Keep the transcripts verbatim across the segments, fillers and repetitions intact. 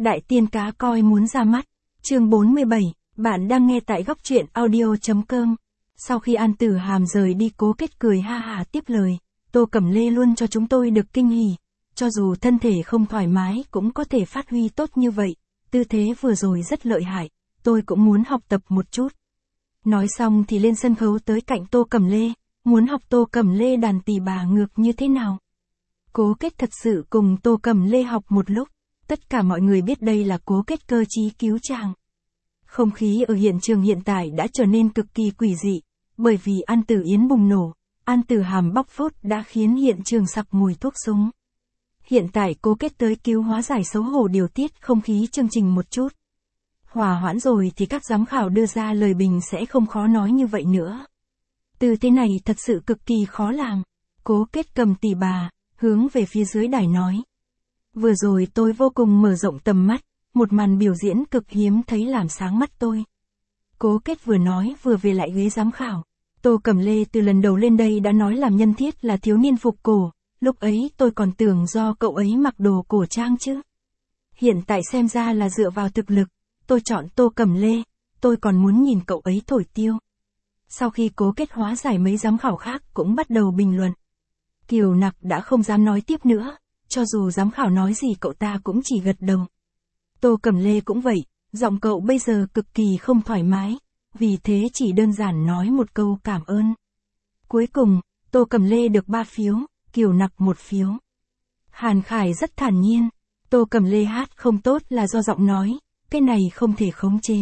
Đại tiên cá coi muốn ra mắt. Chương bốn mươi bảy, bạn đang nghe tại góc truyện audio.com. Sau khi An Tử Hàm rời đi, Cố Kết cười ha hả tiếp lời, Tô Cẩm Lê luôn cho chúng tôi được kinh hỉ, cho dù thân thể không thoải mái cũng có thể phát huy tốt như vậy, tư thế vừa rồi rất lợi hại, tôi cũng muốn học tập một chút. Nói xong thì lên sân khấu tới cạnh Tô Cẩm Lê, muốn học Tô Cẩm Lê đàn tỳ bà ngược như thế nào. Cố Kết thật sự cùng Tô Cẩm Lê học một lúc, tất cả mọi người biết đây là Cố Kết cơ trí cứu chàng. Không khí ở hiện trường hiện tại đã trở nên cực kỳ quỷ dị, bởi vì An Tử Yến bùng nổ, An Tử Hàm bóc phốt đã khiến hiện trường sặc mùi thuốc súng. Hiện tại Cố Kết tới cứu hóa giải xấu hổ điều tiết không khí chương trình một chút. Hòa hoãn rồi thì các giám khảo đưa ra lời bình sẽ không khó nói như vậy nữa. Từ thế này thật sự cực kỳ khó làm. Cố Kết cầm tỳ bà, hướng về phía dưới đài nói. Vừa rồi tôi vô cùng mở rộng tầm mắt, một màn biểu diễn cực hiếm thấy làm sáng mắt tôi. Cố Kết vừa nói vừa về lại ghế giám khảo. Tô Cẩm Lê từ lần đầu lên đây đã nói làm nhân thiết là thiếu niên phục cổ, lúc ấy tôi còn tưởng do cậu ấy mặc đồ cổ trang chứ. Hiện tại xem ra là dựa vào thực lực, tôi chọn Tô Cẩm Lê, tôi còn muốn nhìn cậu ấy thổi tiêu. Sau khi Cố Kết hóa giải, mấy giám khảo khác cũng bắt đầu bình luận. Kiều Nặc đã không dám nói tiếp nữa, cho dù giám khảo nói gì cậu ta cũng chỉ gật đầu. Tô Cẩm Lê cũng vậy, giọng cậu bây giờ cực kỳ không thoải mái, vì thế chỉ đơn giản nói một câu cảm ơn. Cuối cùng, Tô Cẩm Lê được ba phiếu, Kiều Nặc một phiếu. Hàn Khải rất thản nhiên, Tô Cẩm Lê hát không tốt là do giọng nói, cái này không thể khống chế.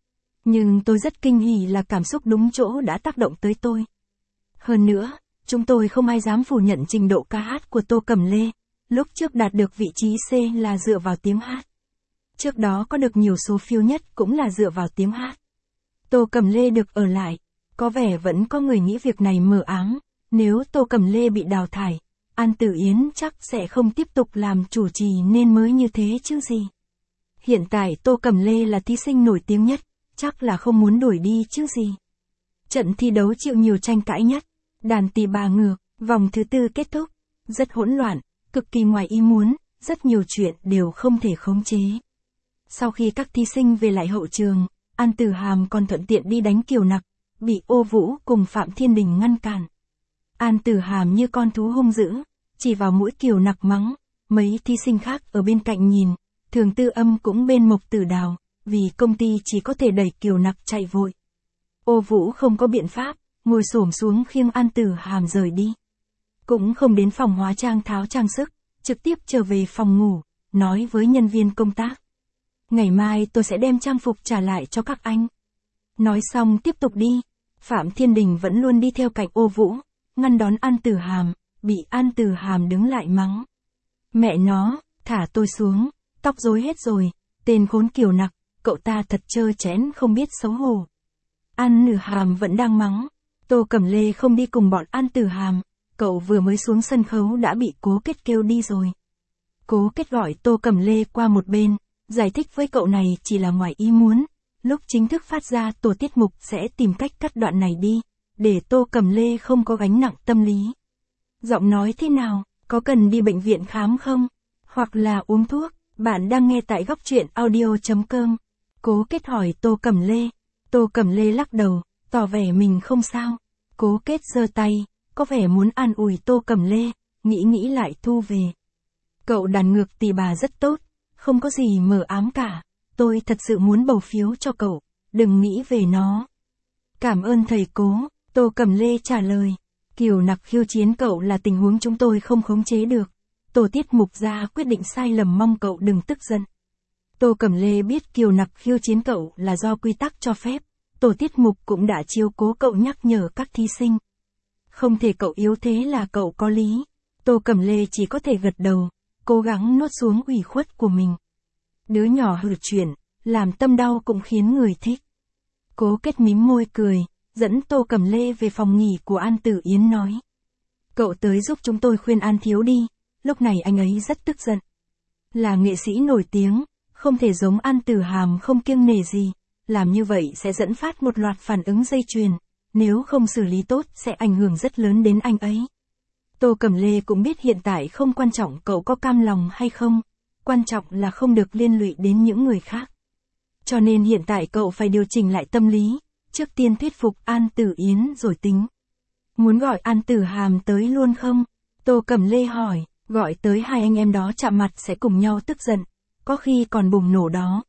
Nhưng tôi rất kinh hỉ là cảm xúc đúng chỗ đã tác động tới tôi. Hơn nữa, chúng tôi không ai dám phủ nhận trình độ ca hát của Tô Cẩm Lê, lúc trước đạt được vị trí C là dựa vào tiếng hát. Trước đó có được nhiều số phiếu nhất cũng là dựa vào tiếng hát. Tô Cẩm Lê được ở lại, có vẻ vẫn có người nghĩ việc này mờ ám, nếu Tô Cẩm Lê bị đào thải, An Tử Yến chắc sẽ không tiếp tục làm chủ trì nên mới như thế chứ gì. Hiện tại Tô Cẩm Lê là thí sinh nổi tiếng nhất, chắc là không muốn đuổi đi chứ gì. Trận thi đấu chịu nhiều tranh cãi nhất, đàn tỳ bà ngược, vòng thứ tư kết thúc, rất hỗn loạn, cực kỳ ngoài ý muốn, rất nhiều chuyện đều không thể khống chế. Sau khi các thí sinh về lại hậu trường, An Tử Hàm còn thuận tiện đi đánh Kiều Nặc, bị Ô Vũ cùng Phạm Thiên Đình ngăn cản. An Tử Hàm như con thú hung dữ, chỉ vào mũi Kiều Nặc mắng, mấy thí sinh khác ở bên cạnh nhìn, Thường Tư Âm cũng bên Mộc Tử Đào, vì công ty chỉ có thể đẩy Kiều Nặc chạy vội. Ô Vũ không có biện pháp, ngồi xổm xuống khiêng An Tử Hàm rời đi. Cũng không đến phòng hóa trang tháo trang sức, trực tiếp trở về phòng ngủ, nói với nhân viên công tác. Ngày mai tôi sẽ đem trang phục trả lại cho các anh. Nói xong tiếp tục đi, Phạm Thiên Đình vẫn luôn đi theo cạnh Ô Vũ, ngăn đón An Tử Hàm, bị An Tử Hàm đứng lại mắng. Mẹ nó, thả tôi xuống, tóc rối hết rồi, tên khốn Kiều Nặc, cậu ta thật trơ trẽn không biết xấu hổ. An Tử Hàm vẫn đang mắng, Tô Cẩm Lê không đi cùng bọn An Tử Hàm, cậu vừa mới xuống sân khấu đã bị Cố Kết kêu đi rồi. Cố Kết gọi Tô Cẩm Lê qua một bên, giải thích với cậu này chỉ là ngoài ý muốn, lúc chính thức phát ra tổ tiết mục sẽ tìm cách cắt đoạn này đi, để Tô Cẩm Lê không có gánh nặng tâm lý. Giọng nói thế nào, có cần đi bệnh viện khám không? Hoặc là uống thuốc? Bạn đang nghe tại góc truyện audio.com. Cố Kết hỏi Tô Cẩm Lê. Tô Cẩm Lê lắc đầu, tỏ vẻ mình không sao. Cố Kết giơ tay, có vẻ muốn an ủi Tô Cẩm Lê, nghĩ nghĩ lại thu về. Cậu đàn ngược tỳ bà rất tốt, không có gì mờ ám cả, tôi thật sự muốn bầu phiếu cho cậu, đừng nghĩ về nó. Cảm ơn thầy Cố, Tô Cẩm Lê trả lời. Kiều Nặc khiêu chiến cậu là tình huống chúng tôi không khống chế được. Tổ tiết mục ra quyết định sai lầm, mong cậu đừng tức giận. Tô Cẩm Lê biết Kiều Nặc khiêu chiến cậu là do quy tắc cho phép, tổ tiết mục cũng đã chiếu cố cậu nhắc nhở các thí sinh. Không thể cậu yếu thế là cậu có lý. Tô Cẩm Lê chỉ có thể gật đầu, cố gắng nuốt xuống ủy khuất của mình. Đứa nhỏ hử chuyện, làm tâm đau cũng khiến người thích. Cố Kết mím môi cười, dẫn Tô Cẩm Lê về phòng nghỉ của An Tử Yến nói. Cậu tới giúp chúng tôi khuyên An thiếu đi, lúc này anh ấy rất tức giận. Là nghệ sĩ nổi tiếng, không thể giống An Tử Hàm không kiêng nể gì, làm như vậy sẽ dẫn phát một loạt phản ứng dây chuyền, nếu không xử lý tốt sẽ ảnh hưởng rất lớn đến anh ấy. Tô Cẩm Lê cũng biết hiện tại không quan trọng cậu có cam lòng hay không, quan trọng là không được liên lụy đến những người khác. Cho nên hiện tại cậu phải điều chỉnh lại tâm lý, trước tiên thuyết phục An Tử Yến rồi tính. Muốn gọi An Tử Hàm tới luôn không? Tô Cẩm Lê hỏi, gọi tới hai anh em đó chạm mặt sẽ cùng nhau tức giận, có khi còn bùng nổ đó.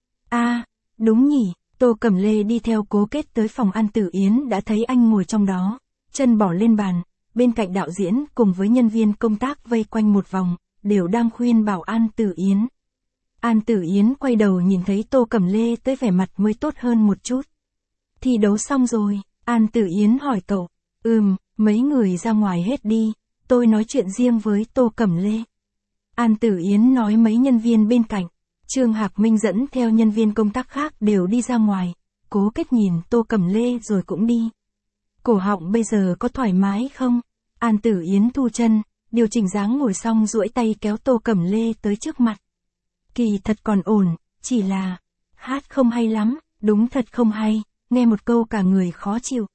À, đúng nhỉ, Tô Cẩm Lê đi theo Cố Kết tới phòng An Tử Yến đã thấy anh ngồi trong đó, chân bỏ lên bàn, bên cạnh đạo diễn cùng với nhân viên công tác vây quanh một vòng, đều đang khuyên bảo An Tử Yến. An Tử Yến quay đầu nhìn thấy Tô Cẩm Lê tới vẻ mặt mới tốt hơn một chút. Thi đấu xong rồi, An Tử Yến hỏi cậu, ừm, mấy người ra ngoài hết đi, tôi nói chuyện riêng với Tô Cẩm Lê. An Tử Yến nói mấy nhân viên bên cạnh, Trương Hạc Minh dẫn theo nhân viên công tác khác đều đi ra ngoài, Cố Kết nhìn Tô Cẩm Lê rồi cũng đi. Cổ họng bây giờ có thoải mái không? An Tử Yến thu chân, điều chỉnh dáng ngồi xong duỗi tay kéo Tô Cẩm Lê tới trước mặt. Kỳ thật còn ổn, chỉ là, hát không hay lắm, đúng thật không hay, nghe một câu cả người khó chịu.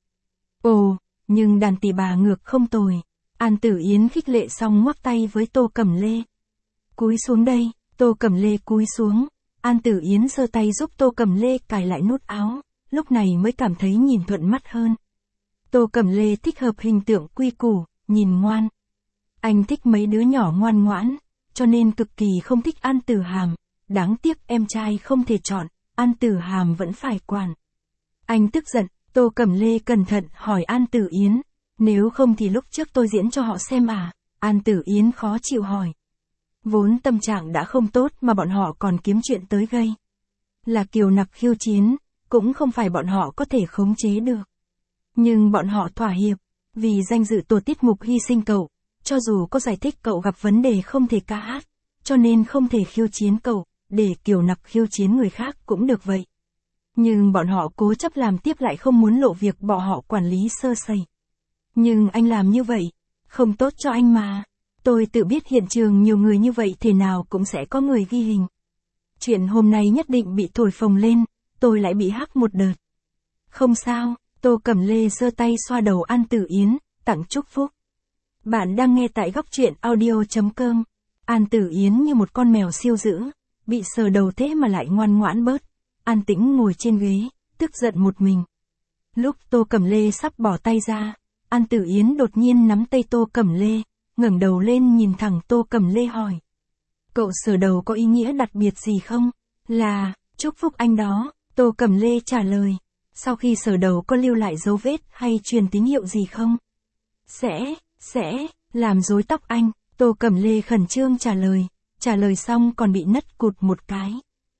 Ồ, nhưng đàn tỳ bà ngược không tồi. An Tử Yến khích lệ xong ngoắc tay với Tô Cẩm Lê. Cúi xuống đây, Tô Cẩm Lê cúi xuống. An Tử Yến giơ tay giúp Tô Cẩm Lê cài lại nút áo, lúc này mới cảm thấy nhìn thuận mắt hơn. Tô Cẩm Lê thích hợp hình tượng quy củ, nhìn ngoan. Anh thích mấy đứa nhỏ ngoan ngoãn, cho nên cực kỳ không thích An Tử Hàm. Đáng tiếc em trai không thể chọn, An Tử Hàm vẫn phải quản. Anh tức giận, Tô Cẩm Lê cẩn thận hỏi An Tử Yến, nếu không thì lúc trước tôi diễn cho họ xem à? An Tử Yến khó chịu hỏi. Vốn tâm trạng đã không tốt mà bọn họ còn kiếm chuyện tới gây. Là kiều nặc khiêu chiến, cũng không phải bọn họ có thể khống chế được. Nhưng bọn họ thỏa hiệp, vì danh dự tổ tiết mục hy sinh cậu, cho dù có giải thích cậu gặp vấn đề không thể ca hát, cho nên không thể khiêu chiến cậu, để kiều nặc khiêu chiến người khác cũng được vậy. Nhưng bọn họ cố chấp làm tiếp lại không muốn lộ việc bọn họ quản lý sơ sẩy. Nhưng anh làm như vậy, không tốt cho anh mà. Tôi tự biết hiện trường nhiều người như vậy thế nào cũng sẽ có người ghi hình. Chuyện hôm nay nhất định bị thổi phồng lên, tôi lại bị hắc một đợt. Không sao, Tô Cẩm Lê giơ tay xoa đầu An Tử Yến, tặng chúc phúc. Bạn đang nghe tại góc truyện audio chấm com. An Tử Yến như một con mèo siêu dữ, bị sờ đầu thế mà lại ngoan ngoãn bớt. An tĩnh ngồi trên ghế, tức giận một mình. Lúc Tô Cẩm Lê sắp bỏ tay ra, An Tử Yến đột nhiên nắm tay Tô Cẩm Lê, ngẩng đầu lên nhìn thẳng Tô Cẩm Lê hỏi. Cậu sờ đầu có ý nghĩa đặc biệt gì không? Là, chúc phúc anh đó, Tô Cẩm Lê trả lời. Sau khi sờ đầu có lưu lại dấu vết hay truyền tín hiệu gì không? Sẽ, sẽ, làm rối tóc anh, Tô Cẩm Lê khẩn trương trả lời, trả lời xong còn bị nứt cụt một cái.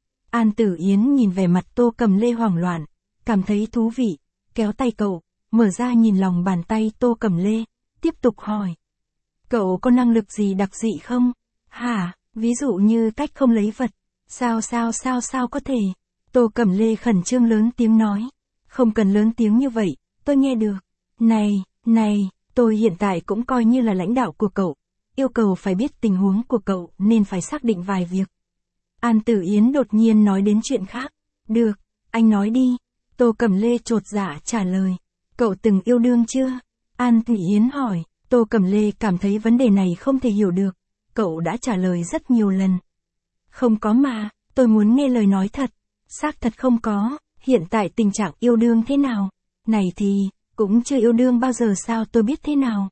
An Tử Yến nhìn vẻ mặt Tô Cẩm Lê hoảng loạn, cảm thấy thú vị, kéo tay cậu, mở ra nhìn lòng bàn tay Tô Cẩm Lê, tiếp tục hỏi. Cậu có năng lực gì đặc dị không? Hả, ví dụ như cách không lấy vật. Sao sao sao sao có thể? Tô Cẩm Lê khẩn trương lớn tiếng nói. Không cần lớn tiếng như vậy, tôi nghe được. Này, này, tôi hiện tại cũng coi như là lãnh đạo của cậu. Yêu cầu phải biết tình huống của cậu nên phải xác định vài việc. An Tử Yến đột nhiên nói đến chuyện khác. Được, anh nói đi. Tô Cẩm Lê chột dạ trả lời. Cậu từng yêu đương chưa? An Tử Yến hỏi. Tô Cẩm Lê cảm thấy vấn đề này không thể hiểu được. Cậu đã trả lời rất nhiều lần. Không có mà, tôi muốn nghe lời nói thật. Xác thật không có, hiện tại tình trạng yêu đương thế nào? Này thì, cũng chưa yêu đương bao giờ sao tôi biết thế nào?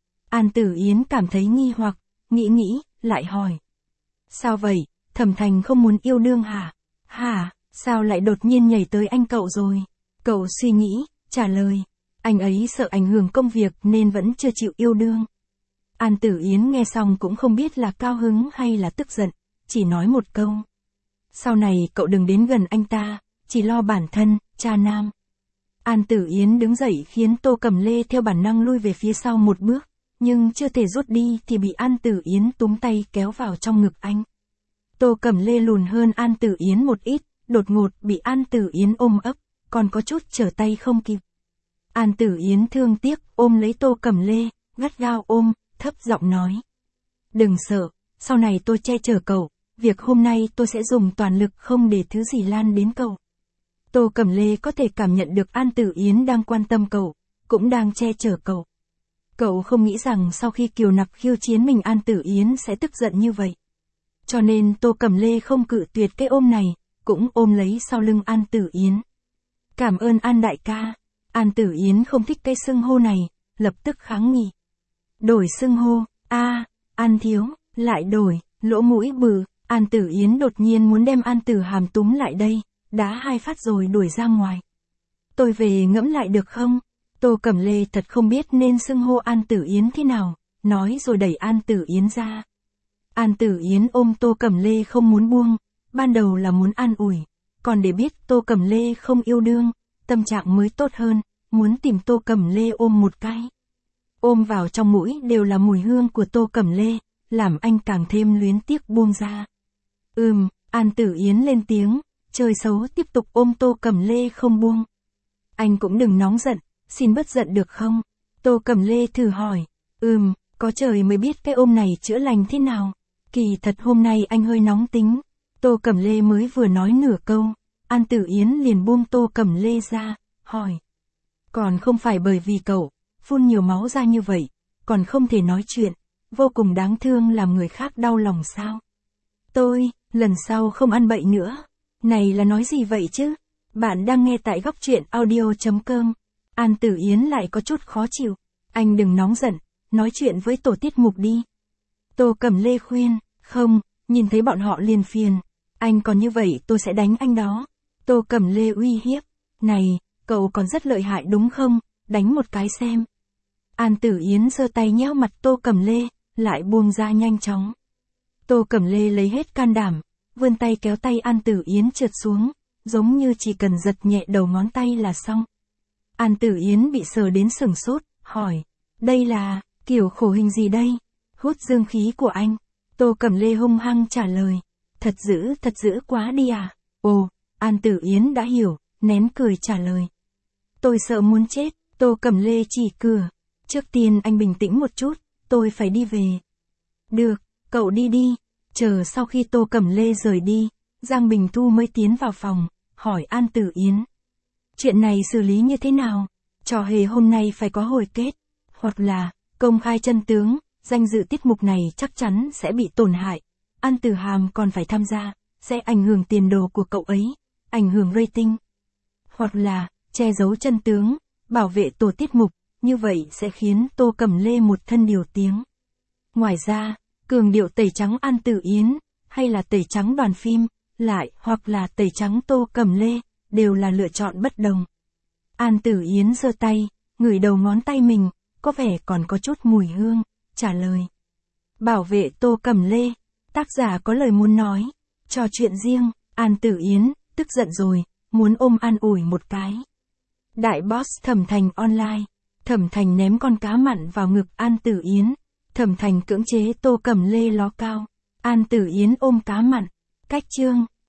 An Tử Yến cảm thấy nghi hoặc, nghĩ nghĩ, lại hỏi. Sao vậy, Thẩm Thành không muốn yêu đương hả? Hả, sao lại đột nhiên nhảy tới anh cậu rồi? Cậu suy nghĩ, trả lời. Anh ấy sợ ảnh hưởng công việc nên vẫn chưa chịu yêu đương. An Tử Yến nghe xong cũng không biết là cao hứng hay là tức giận, chỉ nói một câu. Sau này cậu đừng đến gần anh ta, chỉ lo bản thân, cha nam. An Tử Yến đứng dậy khiến Tô Cẩm Lê theo bản năng lui về phía sau một bước, nhưng chưa thể rút đi thì bị An Tử Yến túm tay kéo vào trong ngực anh. Tô Cẩm Lê lùn hơn An Tử Yến một ít, đột ngột bị An Tử Yến ôm ấp, còn có chút trở tay không kịp. An Tử Yến thương tiếc ôm lấy Tô Cẩm Lê, gắt gao ôm, thấp giọng nói. Đừng sợ, sau này tôi che chở cậu, việc hôm nay tôi sẽ dùng toàn lực không để thứ gì lan đến cậu. Tô Cẩm Lê có thể cảm nhận được An Tử Yến đang quan tâm cậu, cũng đang che chở cậu. Cậu không nghĩ rằng sau khi kiều nặc khiêu chiến mình An Tử Yến sẽ tức giận như vậy. Cho nên Tô Cẩm Lê không cự tuyệt cái ôm này, cũng ôm lấy sau lưng An Tử Yến. Cảm ơn An đại ca. An Tử Yến không thích cái xưng hô này, lập tức kháng nghị. Đổi xưng hô, a, An thiếu, lại đổi, lỗ mũi bự. An Tử Yến đột nhiên muốn đem An Tử Hàm túm lại đây, đá hai phát rồi đuổi ra ngoài. Tôi về ngẫm lại được không? Tô Cẩm Lê thật không biết nên xưng hô An Tử Yến thế nào, nói rồi đẩy An Tử Yến ra. An Tử Yến ôm Tô Cẩm Lê không muốn buông, ban đầu là muốn an ủi, còn để biết Tô Cẩm Lê không yêu đương, tâm trạng mới tốt hơn, muốn tìm Tô Cẩm Lê ôm một cái. Ôm vào trong mũi đều là mùi hương của Tô Cẩm Lê, làm anh càng thêm luyến tiếc buông ra. Ừm, An Tử Yến lên tiếng, chơi xấu tiếp tục ôm Tô Cẩm Lê không buông. Anh cũng đừng nóng giận, xin bớt giận được không? Tô Cẩm Lê thử hỏi. Ừm, có trời mới biết cái ôm này chữa lành thế nào. Kỳ thật hôm nay anh hơi nóng tính. Tô Cẩm Lê mới vừa nói nửa câu, An Tử Yến liền buông Tô Cẩm Lê ra, hỏi. Còn không phải bởi vì cậu, phun nhiều máu ra như vậy, còn không thể nói chuyện, vô cùng đáng thương làm người khác đau lòng sao? Tôi, lần sau không ăn bậy nữa. Này là nói gì vậy chứ? Bạn đang nghe tại góc truyện audio.com. An Tử Yến lại có chút khó chịu. Anh đừng nóng giận, nói chuyện với tổ tiết mục đi. Tô Cẩm Lê khuyên, không, nhìn thấy bọn họ liền phiền. Anh còn như vậy tôi sẽ đánh anh đó. Tô Cẩm Lê uy hiếp. Này, cậu còn rất lợi hại đúng không? Đánh một cái xem. An Tử Yến giơ tay nhéo mặt Tô Cẩm Lê, lại buông ra nhanh chóng. Tô Cẩm Lê lấy hết can đảm, vươn tay kéo tay An Tử Yến trượt xuống, giống như chỉ cần giật nhẹ đầu ngón tay là xong. An Tử Yến bị sờ đến sửng sốt, hỏi, đây là, kiểu khổ hình gì đây? Hút dương khí của anh. Tô Cẩm Lê hung hăng trả lời, thật dữ, thật dữ quá đi à? Ồ, An Tử Yến đã hiểu, nén cười trả lời. Tôi sợ muốn chết, Tô Cẩm Lê chỉ cửa. Trước tiên anh bình tĩnh một chút, tôi phải đi về. Được, cậu đi đi. Chờ sau khi Tô Cẩm Lê rời đi, Giang Bình Thu mới tiến vào phòng, hỏi An Tử Yến. Chuyện này xử lý như thế nào? Trò hề hôm nay phải có hồi kết, hoặc là, công khai chân tướng, danh dự tiết mục này chắc chắn sẽ bị tổn hại. An Tử Hàm còn phải tham gia, sẽ ảnh hưởng tiền đồ của cậu ấy, ảnh hưởng rating. Hoặc là, che giấu chân tướng, bảo vệ tổ tiết mục, như vậy sẽ khiến Tô Cẩm Lê một thân điều tiếng. Ngoài ra, cường điệu tẩy trắng An Tử Yến, hay là tẩy trắng đoàn phim, lại hoặc là tẩy trắng Tô Cẩm Lê, đều là lựa chọn bất đồng. An Tử Yến giơ tay, ngửi đầu ngón tay mình, có vẻ còn có chút mùi hương, trả lời. Bảo vệ Tô Cẩm Lê, tác giả có lời muốn nói, trò chuyện riêng, An Tử Yến, tức giận rồi, muốn ôm an ủi một cái. Đại boss Thẩm Thành online, Thẩm Thành ném con cá mặn vào ngực An Tử Yến, Thẩm Thành cưỡng chế Tô Cẩm Lê ló cao, An Tử Yến ôm cá mặn, cách chương.